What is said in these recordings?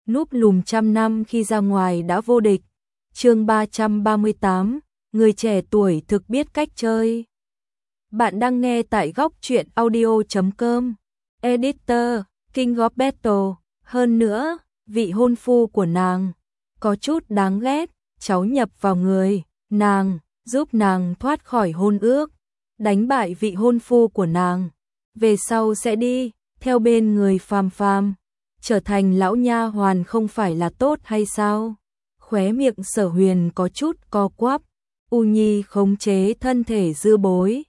núp lùm trăm năm khi ra ngoài đã vô địch. Chương 338, người trẻ tuổi thực biết cách chơi. Bạn đang nghe tại góc truyện audio.com. Editor, King of Battle. Hơn nữa, vị hôn phu của nàng có chút đáng ghét, cháu nhập vào người nàng, giúp nàng thoát khỏi hôn ước, đánh bại vị hôn phu của nàng, về sau sẽ đi theo bên người phàm phàm, trở thành lão nha hoàn không phải là tốt hay sao? Khóe miệng Sở Huyền có chút co quắp. U Nhi khống chế thân thể Dư Bối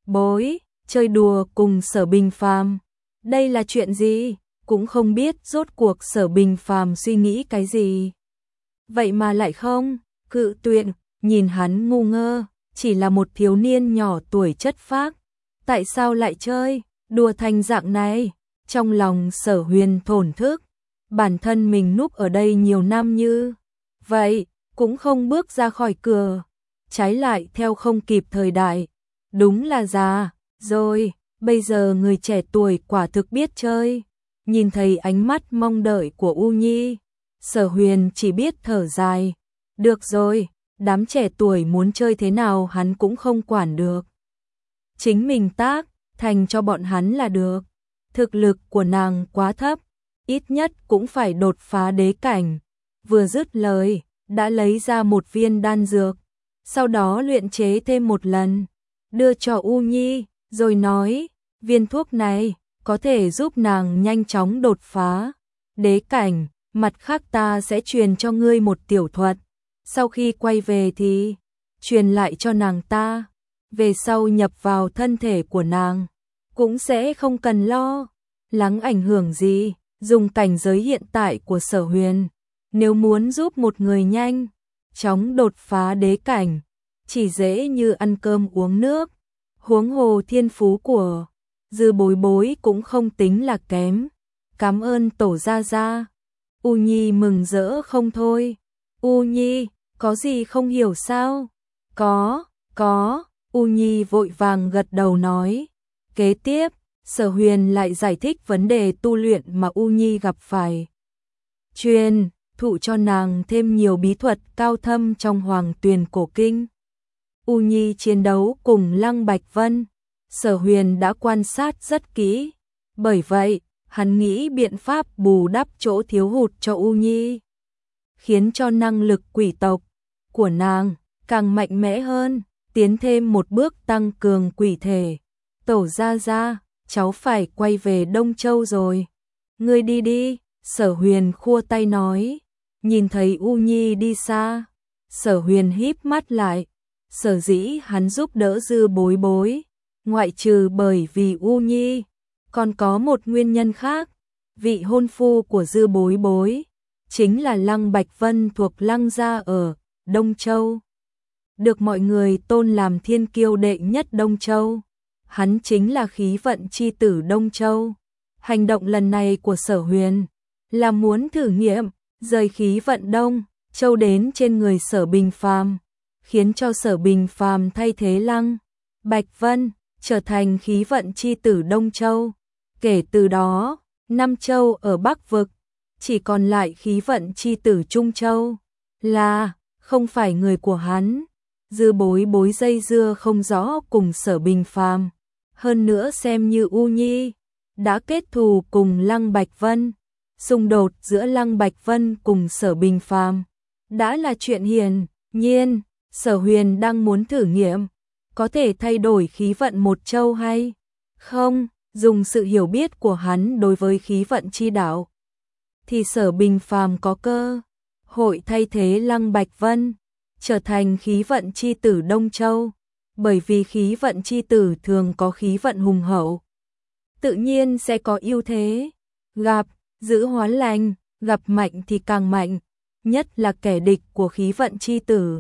chơi đùa cùng Sở Bình Phàm. Đây là chuyện gì? Cũng không biết rốt cuộc Sở Bình Phàm suy nghĩ cái gì. Vậy mà lại không cự tuyệt, nhìn hắn ngu ngơ, chỉ là một thiếu niên nhỏ tuổi chất phác, tại sao lại chơi đùa thành dạng này? Trong lòng Sở Huyền thổn thức, bản thân mình núp ở đây nhiều năm như vậy, cũng không bước ra khỏi cửa, trái lại theo không kịp thời đại, đúng là già rồi, bây giờ người trẻ tuổi quả thực biết chơi. Nhìn thấy ánh mắt mong đợi của U Nhi, Sở Huyền chỉ biết thở dài, được rồi, đám trẻ tuổi muốn chơi thế nào hắn cũng không quản được. Chính mình tác thành cho bọn hắn là được. Thực lực của nàng quá thấp, ít nhất cũng phải đột phá đế cảnh. Vừa dứt lời, đã lấy ra một viên đan dược, sau đó luyện chế thêm một lần, đưa cho U Nhi, rồi nói, viên thuốc này có thể giúp nàng nhanh chóng đột phá đế cảnh, mặt khác ta sẽ truyền cho ngươi một tiểu thuật, sau khi quay về thì truyền lại cho nàng ta, về sau nhập vào thân thể của nàng, cũng sẽ không cần lo lắng ảnh hưởng gì. Dùng cảnh giới hiện tại của Sở Huyền, nếu muốn giúp một người nhanh chóng đột phá đế cảnh, chỉ dễ như ăn cơm uống nước. Huống hồ thiên phú của Dư Bối cũng không tính là kém. Cảm ơn tổ gia gia. U Nhi mừng rỡ không thôi. U Nhi, có gì không hiểu sao? Có. U Nhi vội vàng gật đầu nói. Kế tiếp, Sở Huyền lại giải thích vấn đề tu luyện mà U Nhi gặp phải. Truyền thụ cho nàng thêm nhiều bí thuật cao thâm trong Hoàng Tuyền cổ kinh. U Nhi chiến đấu cùng Lăng Bạch Vân, Sở Huyền đã quan sát rất kỹ, bởi vậy, hắn nghĩ biện pháp bù đắp chỗ thiếu hụt cho U Nhi, khiến cho năng lực quỷ tộc của nàng càng mạnh mẽ hơn, tiến thêm một bước tăng cường quỷ thể. Tổ gia gia, cháu phải quay về Đông Châu rồi. Ngươi đi đi, Sở Huyền khua tay nói. Nhìn thấy U Nhi đi xa, Sở Huyền híp mắt lại. Sở dĩ hắn giúp đỡ Dư Bối, ngoại trừ bởi vì U Nhi, còn có một nguyên nhân khác. Vị hôn phu của Dư Bối chính là Lăng Bạch Vân thuộc Lăng gia ở Đông Châu, được mọi người tôn làm thiên kiêu đệ nhất Đông Châu. Hắn chính là khí vận chi tử Đông Châu. Hành động lần này của Sở Huyền là muốn thử nghiệm rời khí vận Đông Châu đến trên người Sở Bình Phàm, khiến cho Sở Bình Phàm thay thế Lăng Bạch Vân trở thành khí vận chi tử Đông Châu. Kể từ đó, năm châu ở Bắc vực chỉ còn lại khí vận chi tử Trung Châu, là không phải người của hắn. Dư Bối dây dưa không rõ cùng Sở Bình Phàm, hơn nữa xem như U Nhi đã kết thù cùng Lăng Bạch Vân, xung đột giữa Lăng Bạch Vân cùng Sở Bình Phàm đã là chuyện hiển nhiên. Sở Huyền đang muốn thử nghiệm có thể thay đổi khí vận một châu hay không. Dùng sự hiểu biết của hắn đối với khí vận chi đạo, thì Sở Bình Phàm có cơ hội thay thế Lăng Bạch Vân trở thành khí vận chi tử Đông Châu, bởi vì khí vận chi tử thường có khí vận hùng hậu, tự nhiên sẽ có ưu thế. Gặp giữ hóa lành, gặp mạnh thì càng mạnh, nhất là kẻ địch của khí vận chi tử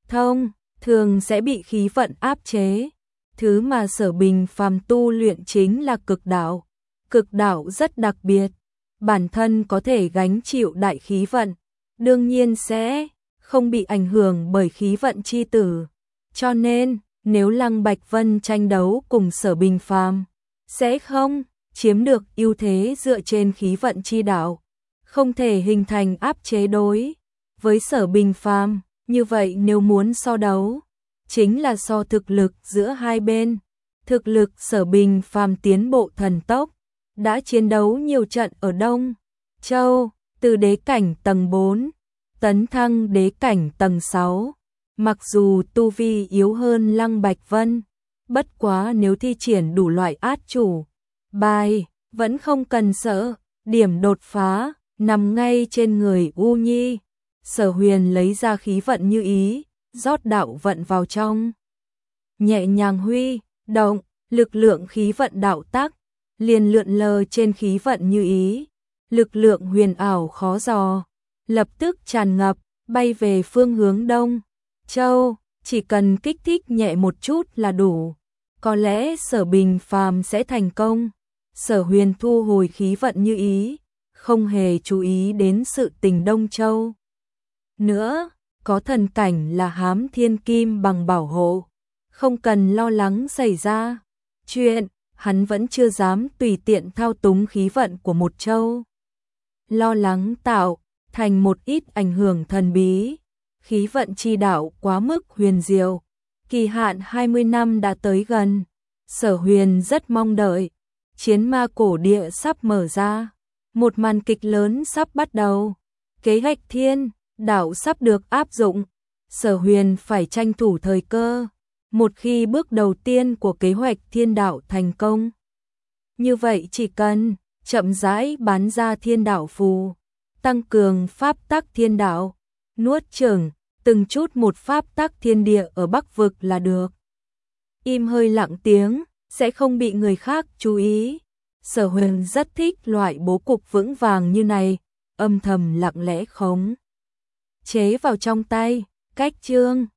thường sẽ bị khí vận áp chế. Thứ mà Sở Bình Phàm tu luyện chính là cực đạo. Cực đạo rất đặc biệt, bản thân có thể gánh chịu đại khí vận, đương nhiên sẽ không bị ảnh hưởng bởi khí vận chi tử. Cho nên, nếu Lăng Bạch Vân tranh đấu cùng Sở Bình Phàm, sẽ không chiếm được ưu thế dựa trên khí vận chi đạo. không thể hình thành áp chế đối với Sở Bình Phàm, như vậy nếu muốn so đấu, chính là so thực lực giữa hai bên. Thực lực Sở Bình Phàm tiến bộ thần tốc, đã chiến đấu nhiều trận ở Đông Châu, từ đế cảnh tầng 4, tấn thăng đế cảnh tầng 6. Mặc dù tu vi yếu hơn Lăng Bạch Vân, bất quá nếu thi triển đủ loại át chủ bài, vẫn không cần sợ, điểm đột phá nằm ngay trên người U Nhi. Sở Huyền lấy ra khí vận như ý, rót đạo vận vào trong. Nhẹ nhàng huy động, lực lượng khí vận đạo tác, liền lượn lờ trên khí vận như ý. Lực lượng huyền ảo khó dò, lập tức tràn ngập, bay về phương hướng Đông Châu, chỉ cần kích thích nhẹ một chút là đủ. Có lẽ Sở Bình Phàm sẽ thành công. Sở Huyền thu hồi khí vận như ý, không hề chú ý đến sự tình Đông Châu. Nữa, có thần cảnh là Hám Thiên Kim bằng bảo hộ, không cần lo lắng xảy ra chuyện, hắn vẫn chưa dám tùy tiện thao túng khí vận của một châu. Lo lắng tạo thành một ít ảnh hưởng thần bí, khí vận chi đạo quá mức huyền diệu, kỳ hạn 20 năm đã tới gần. Sở Huyền rất mong đợi, chiến ma cổ địa sắp mở ra, một màn kịch lớn sắp bắt đầu, kế hoạch thiên đạo sắp được áp dụng. Sở Huyền phải tranh thủ thời cơ, một khi bước đầu tiên của kế hoạch thiên đạo thành công, như vậy chỉ cần chậm rãi bán ra thiên đạo phù, tăng cường pháp tắc thiên đạo, nuốt chửng từng chút một pháp tắc thiên địa ở Bắc vực là được. Im hơi lặng tiếng, sẽ không bị người khác chú ý. Sở Huyền rất thích loại bố cục vững vàng như này, âm thầm lặng lẽ khống chế vào trong tay. Cách chương